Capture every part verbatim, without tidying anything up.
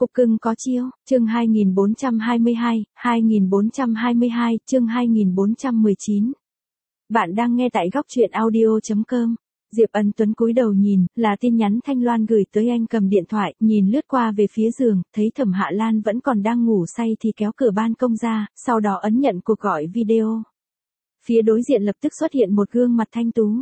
Cục cưng có chiêu, chương hai nghìn bốn trăm hai mươi hai, hai nghìn bốn trăm hai mươi hai, chương hai nghìn bốn trăm mười chín. Bạn đang nghe tại góc truyện audio chấm com. Diệp Ân Tuấn cúi đầu nhìn, là tin nhắn Thanh Loan gửi tới anh, cầm điện thoại, nhìn lướt qua về phía giường, thấy Thẩm Hạ Lan vẫn còn đang ngủ say thì kéo cửa ban công ra, sau đó ấn nhận cuộc gọi video. Phía đối diện lập tức xuất hiện một gương mặt thanh tú.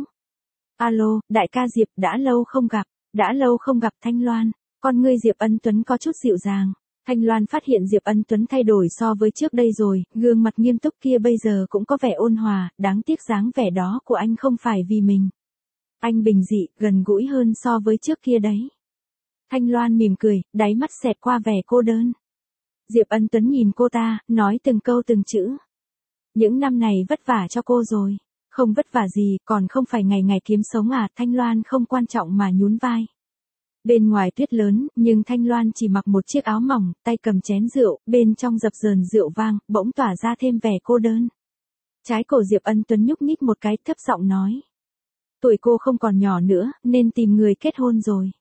Alo, đại ca Diệp, đã lâu không gặp, đã lâu không gặp Thanh Loan. Con ngươi Diệp Ân Tuấn có chút dịu dàng. Thanh Loan phát hiện Diệp Ân Tuấn thay đổi so với trước đây rồi, gương mặt nghiêm túc kia bây giờ cũng có vẻ ôn hòa, đáng tiếc dáng vẻ đó của anh không phải vì mình. Anh bình dị, gần gũi hơn so với trước kia đấy. Thanh Loan mỉm cười, đáy mắt xẹt qua vẻ cô đơn. Diệp Ân Tuấn nhìn cô ta, nói từng câu từng chữ. Những năm này vất vả cho cô rồi. Không vất vả gì, còn không phải ngày ngày kiếm sống à? Thanh Loan không quan trọng mà nhún vai. Bên ngoài tuyết lớn, nhưng Thanh Loan chỉ mặc một chiếc áo mỏng, tay cầm chén rượu, bên trong dập dờn rượu vang, bỗng tỏa ra thêm vẻ cô đơn. Trái cổ Diệp Ân Tuấn nhúc nhích một cái, thấp giọng nói. Tuổi cô không còn nhỏ nữa, nên tìm người kết hôn rồi.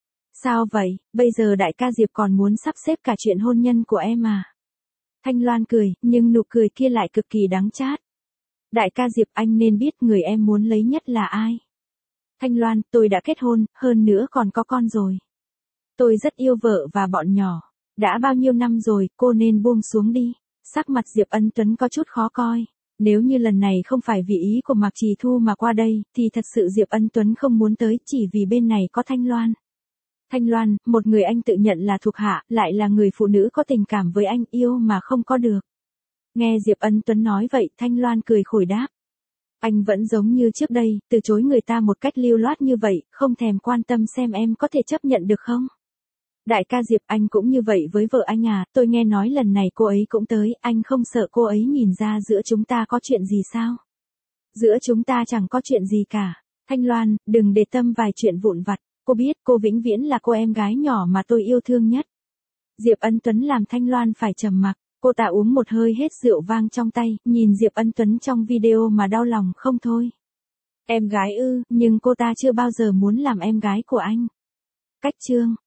Sao vậy, bây giờ đại ca Diệp còn muốn sắp xếp cả chuyện hôn nhân của em à? Thanh Loan cười, nhưng nụ cười kia lại cực kỳ đắng chát. Đại ca Diệp, anh nên biết người em muốn lấy nhất là ai. Thanh Loan, tôi đã kết hôn, hơn nữa còn có con rồi. Tôi rất yêu vợ và bọn nhỏ. Đã bao nhiêu năm rồi, cô nên buông xuống đi. Sắc mặt Diệp Ân Tuấn có chút khó coi. Nếu như lần này không phải vì ý của Mạc Trì Thu mà qua đây, thì thật sự Diệp Ân Tuấn không muốn tới, chỉ vì bên này có Thanh Loan. Thanh Loan, một người anh tự nhận là thuộc hạ, lại là người phụ nữ có tình cảm với anh, yêu mà không có được. Nghe Diệp Ân Tuấn nói vậy, Thanh Loan cười khổi đáp. Anh vẫn giống như trước đây, từ chối người ta một cách lưu loát như vậy, không thèm quan tâm xem em có thể chấp nhận được không? Đại ca Diệp, anh cũng như vậy với vợ anh à? Tôi nghe nói lần này cô ấy cũng tới, anh không sợ cô ấy nhìn ra giữa chúng ta có chuyện gì sao? Giữa chúng ta chẳng có chuyện gì cả. Thanh Loan, đừng để tâm vài chuyện vụn vặt, cô biết cô vĩnh viễn là cô em gái nhỏ mà tôi yêu thương nhất. Diệp Ân Tuấn làm Thanh Loan phải trầm mặc. Cô ta uống một hơi hết rượu vang trong tay, nhìn Diệp Ân Tuấn trong video mà đau lòng không thôi. Em gái ư, nhưng cô ta chưa bao giờ muốn làm em gái của anh. Cách chương.